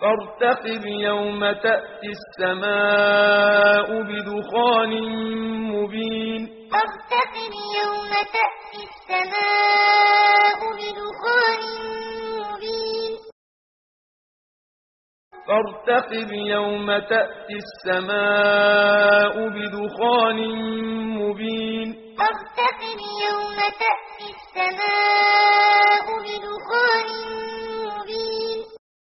فارتقب يوم تأتي السماء بدخان مبين فارتقب يوم تأتي السماء بدخان مبين فارتقب يوم تأتي السماء بدخان مبين فارتقب يوم تأتي السماء بدخان مبين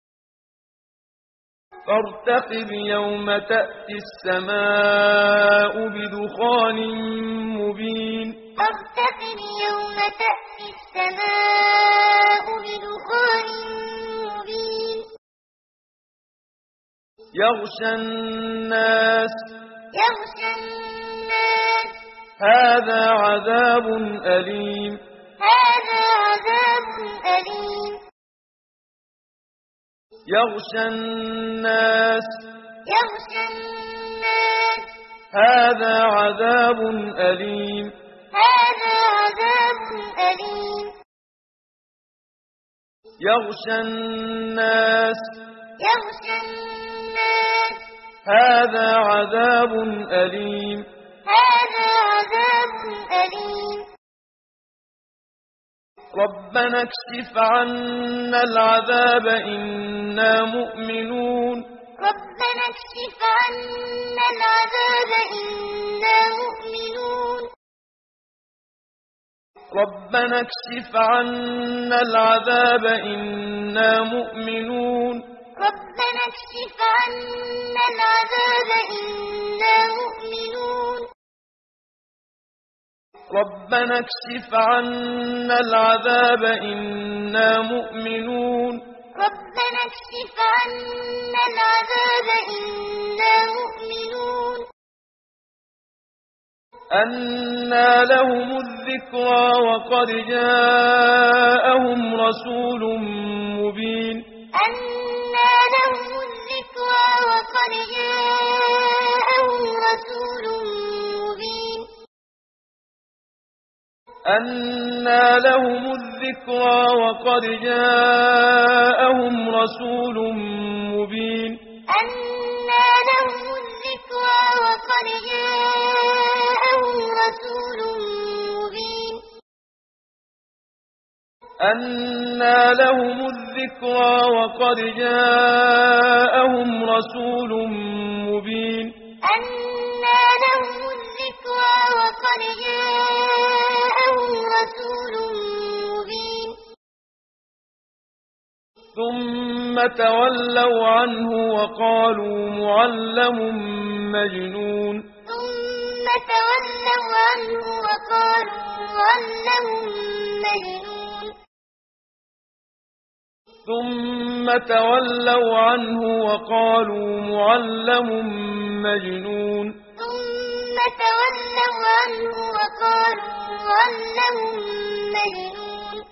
فارتقب يوم تأتي السماء بدخان مبين فارتقب يوم تأتي السماء بدخان مبين يغشى الناس يغشى الناس هذا عذاب أليم هذا عذاب أليم يغشى الناس يغشى الناس هذا عذاب أليم هذا عذاب أليم يغشى الناس يغشى الناس هذا عذاب أليم هذا عذاب أليم ربنا اكشف عنا العذاب إنا مؤمنون ربنا اكشف عنا العذاب إنا مؤمنون ربنا اكشف عنا العذاب إنا مؤمنون ربنا اكشف عنا العذاب إنا مؤمنون ربنا اكشف عنا العذاب إنا مؤمنون ربنا اكشف عنا العذاب إنا مؤمنون أنى لهم الذكرى وقد جاءهم رسول مبين أنى لهم الذكرى وقد جاءهم رسول مبين أنى لهم الذكرى وقد جاءهم رسول مبين أنى لهم الذكرى وقد جاءهم رسول مبين أنى لهم الذكرى وقد جاءهم رسول مبين أنى لهم الذكرى وقد جاءهم رسول مبين ثم تولوا عنه وقالوا معلم مجنون ثم تولوا عنه وقالوا معلم مجنون ثم تولوا عنه وقالوا معلم مجنون ثم تولوا عنه وقالوا معلم مجنون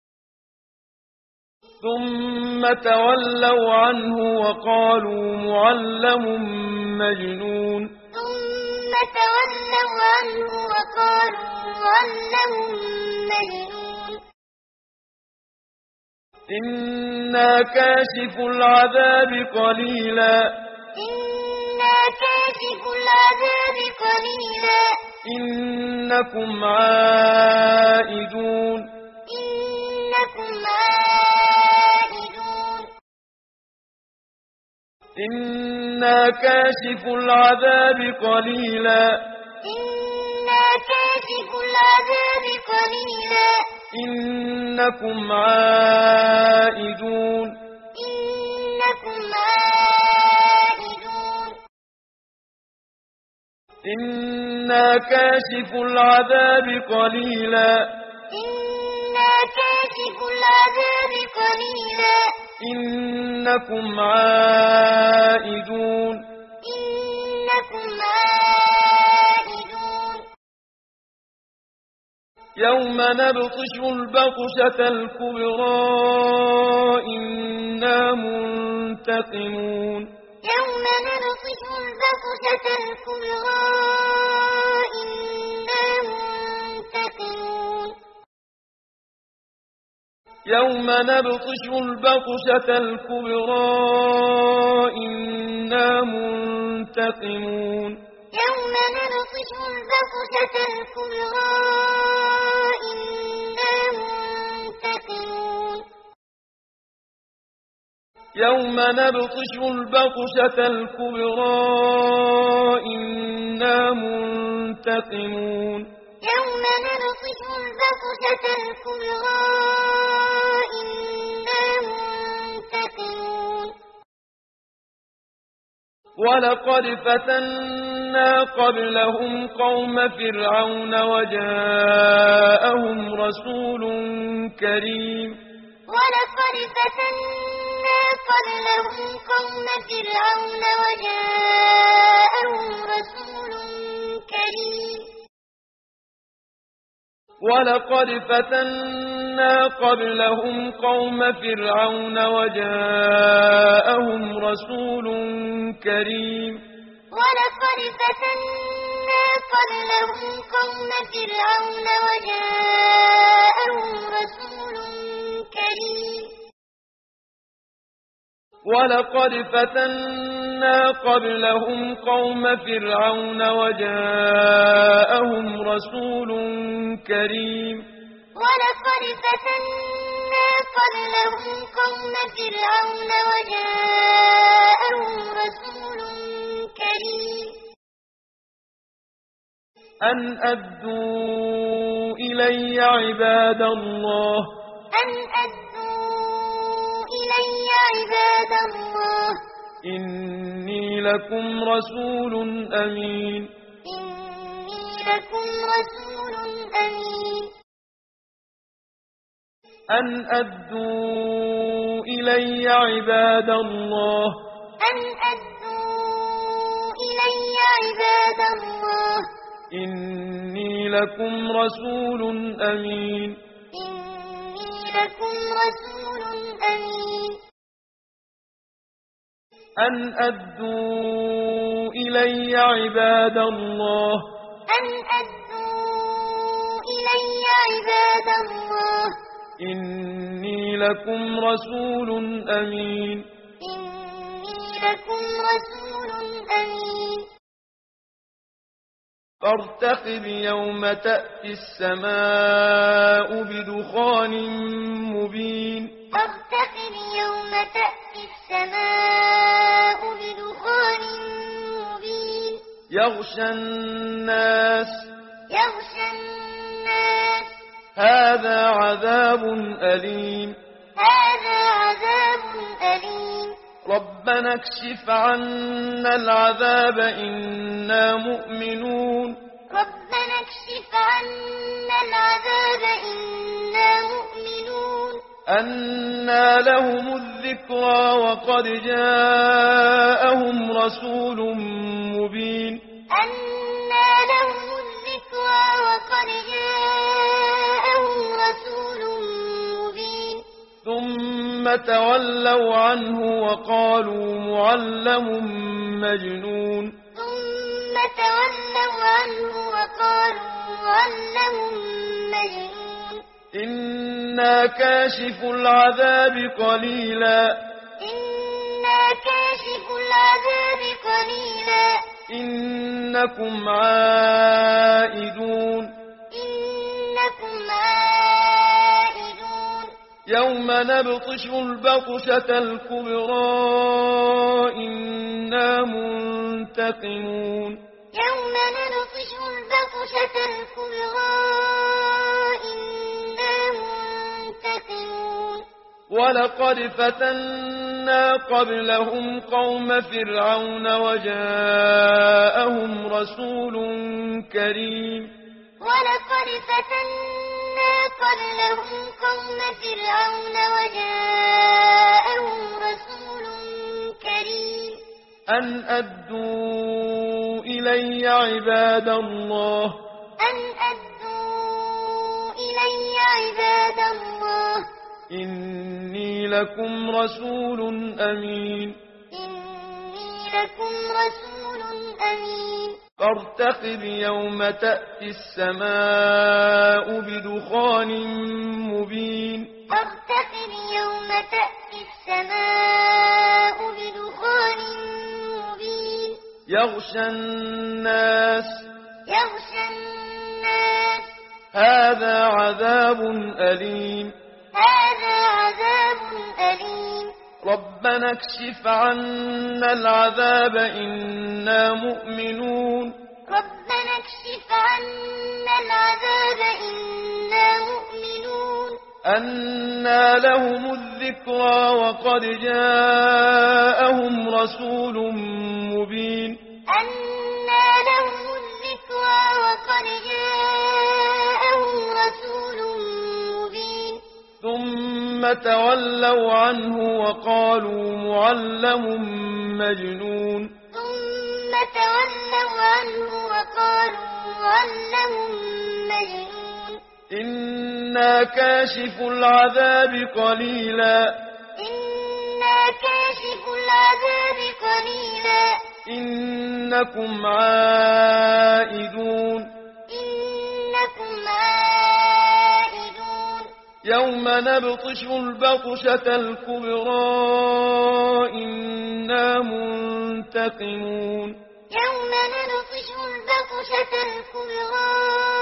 ثم تولوا عنه وقالوا معلم مجنون ثم تولوا عنه وقالوا معلم مجنون إنا كاشف العذاب قليلا إنا كاشف العذاب قليلا إنكم عائدون إنكم عائدون إنا كاشف العذاب قليلا إنا كاشف العذاب قليلا إنكم عائدون إنكم عائدون إنا كاشف العذاب قليلا إنا كاشف العذاب قليلا إنكم عائدون إنكم عائدون يوم نبطش البطشة الكبرى إنا منتقمون يوم نبطش البطشة الكبرى إنا منتقمون يوم نبطش البطشة الكبرى إنا منتقمون يوم نبطش البطشة الكبرى إنا منتقمون يوم نبطش البطشة الكبرى إنا منتقمون يوم نبطش البطشة الكبرى إنا منتقمون ولقد فتنا قبلهم قوم فرعون وجاءهم رسول كريم ولقد فتنا قبلهم قوم فرعون وجاءهم رسول كريم ولقد فتنا قبلهم قوم فرعون وجاءهم رسول كريم ولقد فتنا قبلهم قوم فرعون وجاءهم رسول كريم ولقد فتنا قبلهم قوم فرعون وجاءهم رسول كريم ولقد فتنا قبلهم قوم فرعون وجاءهم رسول كريم أن أدوا إلي عباد الله أن أدوا إلي عباد الله إني لكم رسول أمين إني لكم رسول أمين أن أدوا إلي عباد الله أن أدوا إلي عباد الله إني لكم رسول أمين إني لكم رسول أمين أن أدوا إلي عباد الله أن أدوا إلي عباد الله إني لكم رسول أمين إني لكم رسول أمين فارتقب يوم تأتي السماء بدخان مبين فارتقب يوم تأتي السماء بدخان مبين يغشى الناس هذا عذاب أليم هذا عذاب أليم ربنا اكشف عنا العذاب إنا مؤمنون ربنا اكشف عنا العذاب إنا مؤمنون أنى لهم الذكرى وقد جاءهم رسول مبين أنى لهم الذكرى وقد جاءهم رسول مبين ثم تولوا عنه وقالوا معلم مجنون ثم تولوا عنه وقالوا معلم مجنون إنا كاشف العذاب قليلا إنا كاشف العذاب قليلا إنكم عائدون إنكم عائدون يوم نبطش البطشة الكبرى إنا منتقمون يوم نبطش البطشة الكبرى إنا منتقمون ولقد فتنا قبلهم قوم فرعون وجاءهم رسول كريم ولقد فتنا قبلهم قوم فرعون وجاءهم رسول كريم أن أدوا إلي عباد الله أن أدوا إلي عباد الله إني لكم رسول أمين إني لكم رسول أمين فارتقب يوم تأتي السماء بدخان مبين فارتقب يوم تأتي السماء بدخان يغشى الناس يغشى الناس هذا عذاب أليم هذا عذاب أليم ربنا اكشف عنا العذاب إنا مؤمنون ربنا اكشف عنا العذاب إنا مؤمنون أنى لهم الذكرى وقد جاءهم رسول مبين أنى لهم الذكرى وقد جاءهم رسول مبين ثم تولوا عنه وقالوا معلم مجنون ثم تولوا عنه وقالوا معلم مجنون إنا كاشف العذاب قليلا إنا كاشف العذاب قليلا إنكم عائدون إنكم عائدون يوم نبطش البطشة الكبرى إنا منتقمون يوم نبطش البطشة الكبرى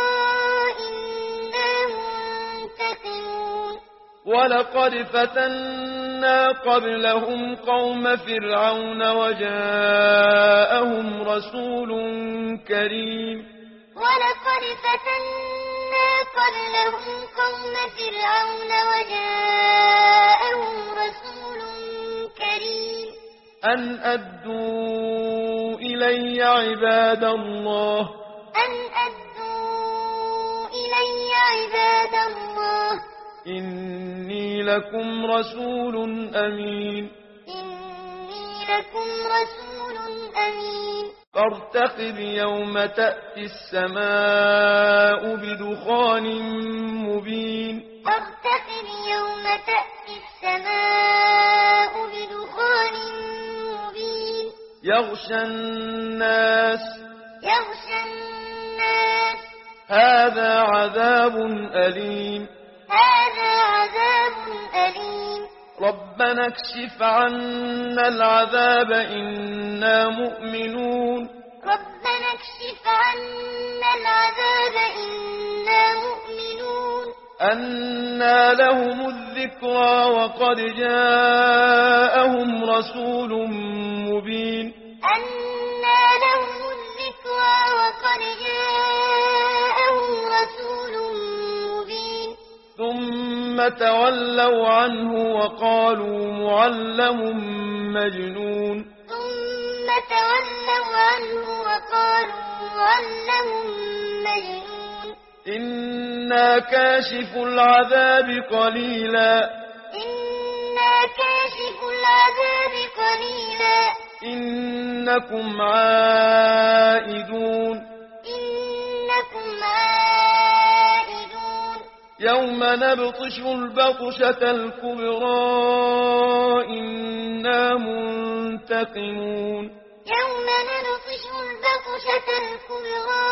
إنا منتقمون ولقد فتنا قبلهم قوم فرعون وجاءهم رسول كريم ولقد فتنا قبلهم قوم فرعون وجاءهم رسول كريم أن أدوا إلي عباد الله أن أدوا إلي عباد الله إني لكم رسول أمين إني لكم رسول أمين فارتقب يوم تأتي السماء بدخان مبين فارتقب يوم تأتي السماء بدخان مبين يغشى الناس يغشى الناس هذا عذاب أليم هذا عذاب أليم ربنا اكشف عنا العذاب إنا مؤمنون ربنا اكشف عنا العذاب إنا مؤمنون أنى لهم الذكرى وقد جاءهم رسول مبين أنى لهم الذكرى وقد جاءهم رسول مبين ثم تولوا عنه وقالوا معلم مجنون ثم تولوا عنه وقالوا معلم مجنون إنا كاشف العذاب قليلا إنا كاشف العذاب قليلا إنكم عائدون إنكم عائدون يوم نبطش البطشة الكبرى إنا منتقمون يوم نبطش البطشة الكبرى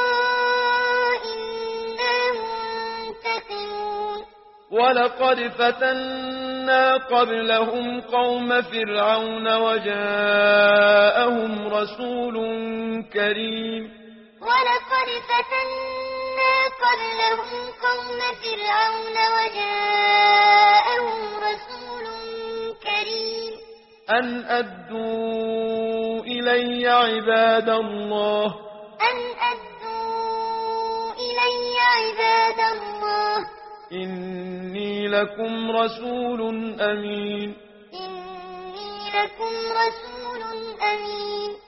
إنا منتقمون ولقد فتنا قبلهم قوم فرعون وجاءهم رسول كريم ولقد فتنا قبلهم قوم فرعون وجاءهم رسول كريم أن أدوا إلي عباد الله أن أدوا إلي عباد الله إني لكم رسول أمين إني لكم رسول أمين